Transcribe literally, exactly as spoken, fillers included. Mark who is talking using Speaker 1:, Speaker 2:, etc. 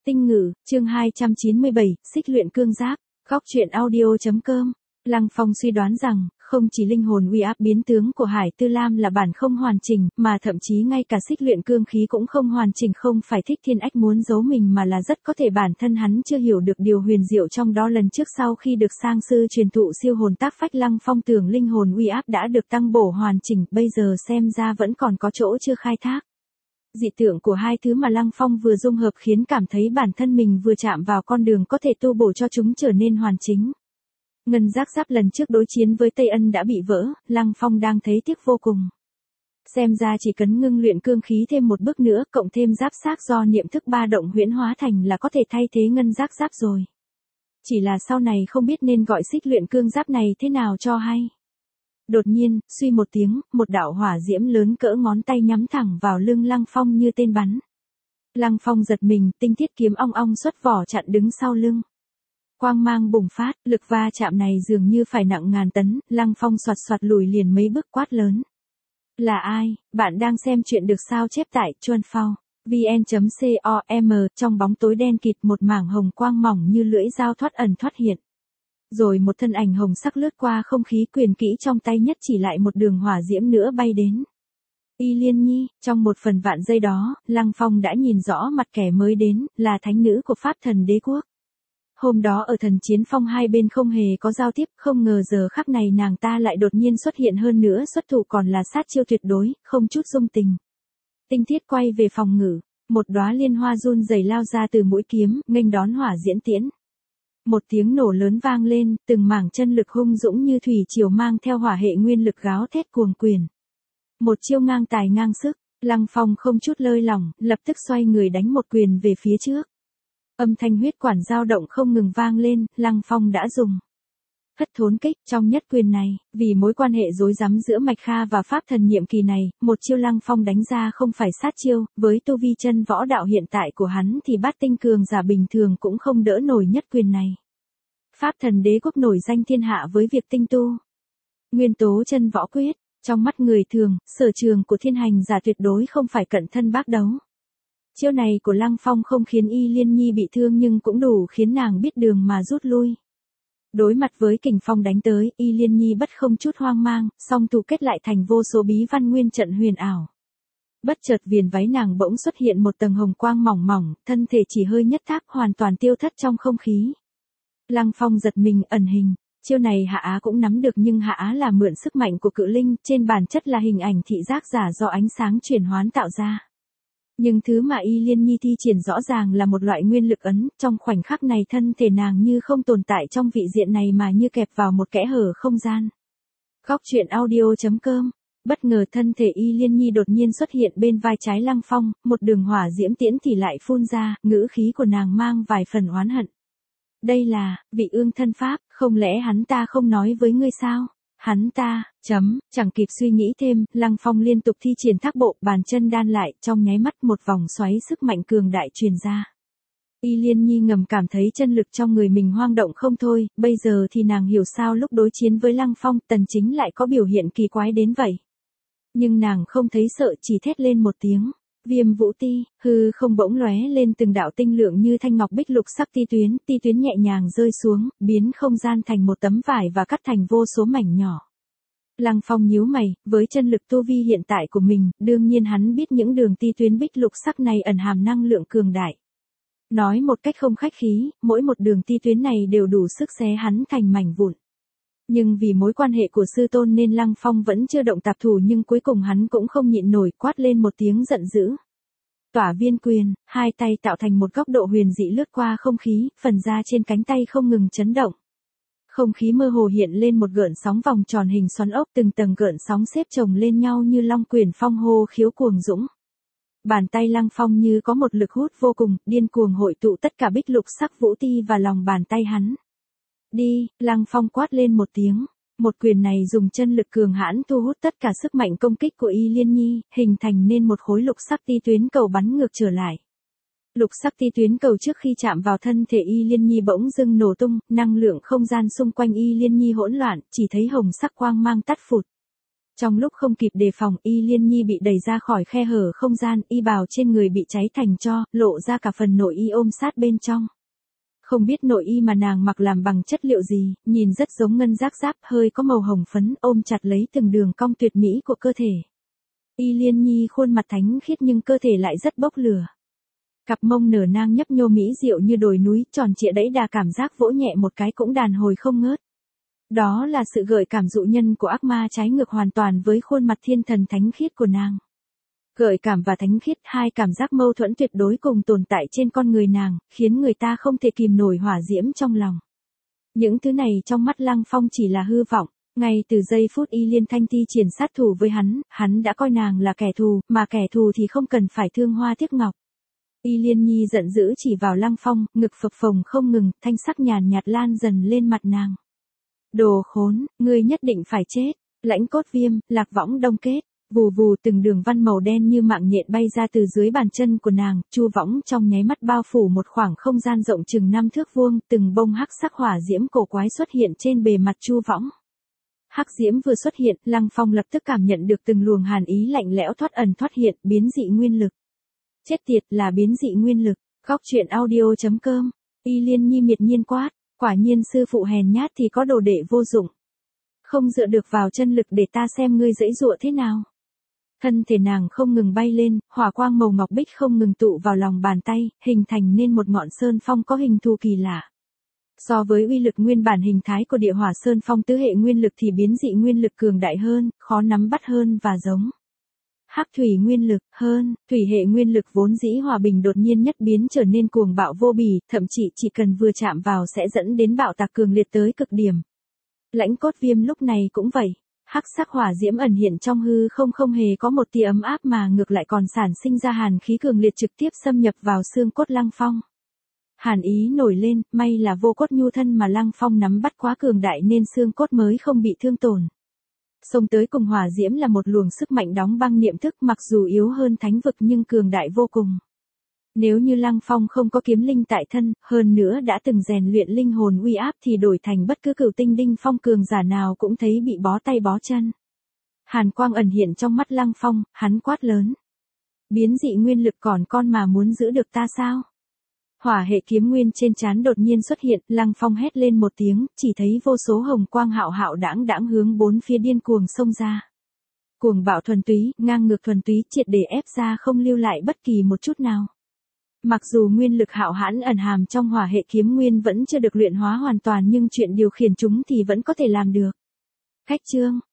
Speaker 1: Tinh ngữ, chương hai trăm chín mươi bảy, xích luyện cương giáp, góc truyện audio chấm com. Lăng Phong suy đoán rằng, không chỉ linh hồn uy áp biến tướng của Hải Tư Lam là bản không hoàn chỉnh, mà thậm chí ngay cả xích luyện cương khí cũng không hoàn chỉnh. Không phải Thích Thiên Ách muốn giấu mình, mà là rất có thể bản thân hắn chưa hiểu được điều huyền diệu trong đó. Lần trước sau khi được sang sư truyền thụ siêu hồn tác phách, Lăng Phong tưởng linh hồn uy áp đã được tăng bổ hoàn chỉnh, bây giờ xem ra vẫn còn có chỗ chưa khai thác. Dị tượng của hai thứ mà Lăng Phong vừa dung hợp khiến cảm thấy bản thân mình vừa chạm vào con đường có thể tu bổ cho chúng trở nên hoàn chỉnh. Ngân giác giáp lần trước đối chiến với Tây Ân đã bị vỡ, Lăng Phong đang thấy tiếc vô cùng. Xem ra chỉ cần ngưng luyện cương khí thêm một bước nữa, cộng thêm giáp xác do niệm thức ba động huyễn hóa thành là có thể thay thế ngân giác giáp rồi. Chỉ là sau này không biết nên gọi xích luyện cương giáp này thế nào cho hay. Đột nhiên, suy một tiếng, một đạo hỏa diễm lớn cỡ ngón tay nhắm thẳng vào lưng Lăng Phong như tên bắn. Lăng Phong giật mình, tinh thiết kiếm ong ong xuất vỏ chặn đứng sau lưng. Quang mang bùng phát, lực va chạm này dường như phải nặng ngàn tấn, Lăng Phong soạt soạt lùi liền mấy bước, quát lớn. Là ai? Bạn đang xem chuyện được sao chép tại chuan phao vn chấm com. Trong bóng tối đen kịt, một mảng hồng quang mỏng như lưỡi dao thoát ẩn thoát hiện. Rồi một thân ảnh hồng sắc lướt qua không khí, quyền kỹ trong tay nhất chỉ lại một đường hỏa diễm nữa bay đến. Y Liên Nhi, trong một phần vạn giây đó, Lăng Phong đã nhìn rõ mặt kẻ mới đến, là thánh nữ của Pháp Thần Đế Quốc. Hôm đó ở Thần Chiến Phong hai bên không hề có giao tiếp, không ngờ giờ khắc này nàng ta lại đột nhiên xuất hiện, hơn nữa xuất thủ còn là sát chiêu tuyệt đối, không chút dung tình. Tinh thiết quay về phòng ngự, một đóa liên hoa run rẩy lao ra từ mũi kiếm, nghênh đón hỏa diễn tiễn. Một tiếng nổ lớn vang lên, từng mảng chân lực hung dũng như thủy triều mang theo hỏa hệ nguyên lực gáo thét cuồng quyền. Một chiêu ngang tài ngang sức, Lăng Phong không chút lơi lỏng, lập tức xoay người đánh một quyền về phía trước. Âm thanh huyết quản dao động không ngừng vang lên, Lăng Phong đã dùng Hất Thốn Kích trong nhất quyền này, vì mối quan hệ rối rắm giữa Mạch Kha và Pháp Thần nhiệm kỳ này, một chiêu Lăng Phong đánh ra không phải sát chiêu, với tu vi chân võ đạo hiện tại của hắn thì bát tinh cường giả bình thường cũng không đỡ nổi nhất quyền này. Pháp Thần Đế Quốc nổi danh thiên hạ với việc tinh tu nguyên tố chân võ quyết, trong mắt người thường, sở trường của thiên hành giả tuyệt đối không phải cận thân bác đấu. Chiêu này của Lăng Phong không khiến Y Liên Nhi bị thương nhưng cũng đủ khiến nàng biết đường mà rút lui. Đối mặt với kình phong đánh tới, Y Liên Nhi bất không chút hoang mang, song thủ kết lại thành vô số bí văn nguyên trận huyền ảo. Bất chợt viền váy nàng bỗng xuất hiện một tầng hồng quang mỏng mỏng, thân thể chỉ hơi nhất thác hoàn toàn tiêu thất trong không khí. Lăng Phong giật mình, ẩn hình. Chiêu này Hạ Á cũng nắm được, nhưng Hạ Á là mượn sức mạnh của cự linh, trên bản chất là hình ảnh thị giác giả do ánh sáng chuyển hoán tạo ra. Nhưng thứ mà Y Liên Nhi thi triển rõ ràng là một loại nguyên lực ấn, trong khoảnh khắc này thân thể nàng như không tồn tại trong vị diện này mà như kẹp vào một kẽ hở không gian. Góc truyện audio chấm com. Bất ngờ thân thể Y Liên Nhi đột nhiên xuất hiện bên vai trái Lăng Phong, một đường hỏa diễm tiễn thì lại phun ra, ngữ khí của nàng mang vài phần oán hận. Đây là Vị Ương thân pháp, không lẽ hắn ta không nói với ngươi sao? Hắn ta, chấm, chẳng kịp suy nghĩ thêm, Lăng Phong liên tục thi triển thác bộ, bàn chân đan lại, trong nháy mắt một vòng xoáy sức mạnh cường đại truyền ra. Y Liên Nhi ngầm cảm thấy chân lực trong người mình hoang động không thôi, bây giờ thì nàng hiểu sao lúc đối chiến với Lăng Phong, Tần Chính lại có biểu hiện kỳ quái đến vậy. Nhưng nàng không thấy sợ, chỉ thét lên một tiếng. Viêm Vũ Ti, hư không bỗng lóe lên từng đạo tinh lượng như thanh ngọc bích lục sắc ti tuyến, ti tuyến nhẹ nhàng rơi xuống, biến không gian thành một tấm vải và cắt thành vô số mảnh nhỏ. Lăng Phong nhíu mày, với chân lực tu vi hiện tại của mình, đương nhiên hắn biết những đường ti tuyến bích lục sắc này ẩn hàm năng lượng cường đại. Nói một cách không khách khí, mỗi một đường ti tuyến này đều đủ sức xé hắn thành mảnh vụn. Nhưng vì mối quan hệ của sư tôn nên Lăng Phong vẫn chưa động tạp thủ, nhưng cuối cùng hắn cũng không nhịn nổi, quát lên một tiếng giận dữ. Tỏa viên quyền, hai tay tạo thành một góc độ huyền dị lướt qua không khí, phần da trên cánh tay không ngừng chấn động. Không khí mơ hồ hiện lên một gợn sóng vòng tròn hình xoắn ốc, từng tầng gợn sóng xếp chồng lên nhau như long quyền phong hô khiếu cuồng dũng. Bàn tay Lăng Phong như có một lực hút vô cùng, điên cuồng hội tụ tất cả bích lục sắc vũ ti vào lòng bàn tay hắn. Đi, Lăng Phong quát lên một tiếng. Một quyền này dùng chân lực cường hãn thu hút tất cả sức mạnh công kích của Y Liên Nhi, hình thành nên một khối lục sắc ti tuyến cầu bắn ngược trở lại. Lục sắc ti tuyến cầu trước khi chạm vào thân thể Y Liên Nhi bỗng dưng nổ tung, năng lượng không gian xung quanh Y Liên Nhi hỗn loạn, chỉ thấy hồng sắc quang mang tắt phụt. Trong lúc không kịp đề phòng, Y Liên Nhi bị đẩy ra khỏi khe hở không gian, y bào trên người bị cháy thành tro, lộ ra cả phần nội y ôm sát bên trong. Không biết nội y mà nàng mặc làm bằng chất liệu gì, nhìn rất giống ngân giác giáp, hơi có màu hồng phấn, ôm chặt lấy từng đường cong tuyệt mỹ của cơ thể. Y Liên Nhi khuôn mặt thánh khiết nhưng cơ thể lại rất bốc lửa. Cặp mông nở nang nhấp nhô mỹ diệu như đồi núi, tròn trịa đẫy đà, cảm giác vỗ nhẹ một cái cũng đàn hồi không ngớt. Đó là sự gợi cảm dụ nhân của ác ma, trái ngược hoàn toàn với khuôn mặt thiên thần thánh khiết của nàng. Gợi cảm và thánh khiết, hai cảm giác mâu thuẫn tuyệt đối cùng tồn tại trên con người nàng, khiến người ta không thể kìm nổi hỏa diễm trong lòng. Những thứ này trong mắt Lăng Phong chỉ là hư vọng. Ngay từ giây phút Y Liên Thanh thi triển sát thủ với hắn, hắn đã coi nàng là kẻ thù, mà kẻ thù thì không cần phải thương hoa tiếc ngọc. Y Liên Nhi giận dữ chỉ vào Lăng Phong, ngực phập phồng không ngừng, thanh sắc nhàn nhạt lan dần lên mặt nàng. Đồ khốn, ngươi nhất định phải chết. Lãnh cốt viêm, lạc võng đông kết. Vù vù, từng đường văn màu đen như mạng nhện bay ra từ dưới bàn chân của nàng, chu võng trong nháy mắt bao phủ một khoảng không gian rộng chừng năm thước vuông, từng bông hắc sắc hỏa diễm cổ quái xuất hiện trên bề mặt chu võng. Hắc diễm vừa xuất hiện, Lăng Phong lập tức cảm nhận được từng luồng hàn ý lạnh lẽo thoát ẩn thoát hiện, biến dị nguyên lực. Chết tiệt, là biến dị nguyên lực. Góc truyện audio chấm com. Y Liên Nhi miệt nhiên quát, quả nhiên sư phụ hèn nhát thì có đồ đệ vô dụng. Không dựa được vào chân lực để ta xem ngươi giãy giụa thế nào. Thân thể nàng không ngừng bay lên, hỏa quang màu ngọc bích không ngừng tụ vào lòng bàn tay, hình thành nên một ngọn sơn phong có hình thù kỳ lạ. So với uy lực nguyên bản hình thái của địa hỏa sơn phong tứ hệ nguyên lực thì biến dị nguyên lực cường đại hơn, khó nắm bắt hơn và giống. Hắc thủy nguyên lực hơn, thủy hệ nguyên lực vốn dĩ hòa bình đột nhiên nhất biến trở nên cuồng bạo vô bì, thậm chí chỉ cần vừa chạm vào sẽ dẫn đến bạo tạc cường liệt tới cực điểm. Lãnh cốt viêm lúc này cũng vậy. Hắc sắc hỏa diễm ẩn hiện trong hư không không hề có một tia ấm áp mà ngược lại còn sản sinh ra hàn khí cường liệt trực tiếp xâm nhập vào xương cốt Lăng Phong. Hàn ý nổi lên, may là vô cốt nhu thân mà Lăng Phong nắm bắt quá cường đại nên xương cốt mới không bị thương tổn. Xông tới cùng hỏa diễm là một luồng sức mạnh đóng băng niệm thức, mặc dù yếu hơn thánh vực nhưng cường đại vô cùng. Nếu như Lăng Phong không có kiếm linh tại thân, hơn nữa đã từng rèn luyện linh hồn uy áp thì đổi thành bất cứ cửu tinh đinh phong cường giả nào cũng thấy bị bó tay bó chân. Hàn quang ẩn hiện trong mắt Lăng Phong, hắn quát lớn. Biến dị nguyên lực còn con mà muốn giữ được ta sao? Hỏa hệ kiếm nguyên trên trán đột nhiên xuất hiện, Lăng Phong hét lên một tiếng, chỉ thấy vô số hồng quang hạo hạo đãng đãng hướng bốn phía điên cuồng xông ra. Cuồng bạo thuần túy, ngang ngược thuần túy, triệt để ép ra không lưu lại bất kỳ một chút nào. Mặc dù nguyên lực hạo hãn ẩn hàm trong hỏa hệ kiếm nguyên vẫn chưa được luyện hóa hoàn toàn nhưng chuyện điều khiển chúng thì vẫn có thể làm được. Khách chương,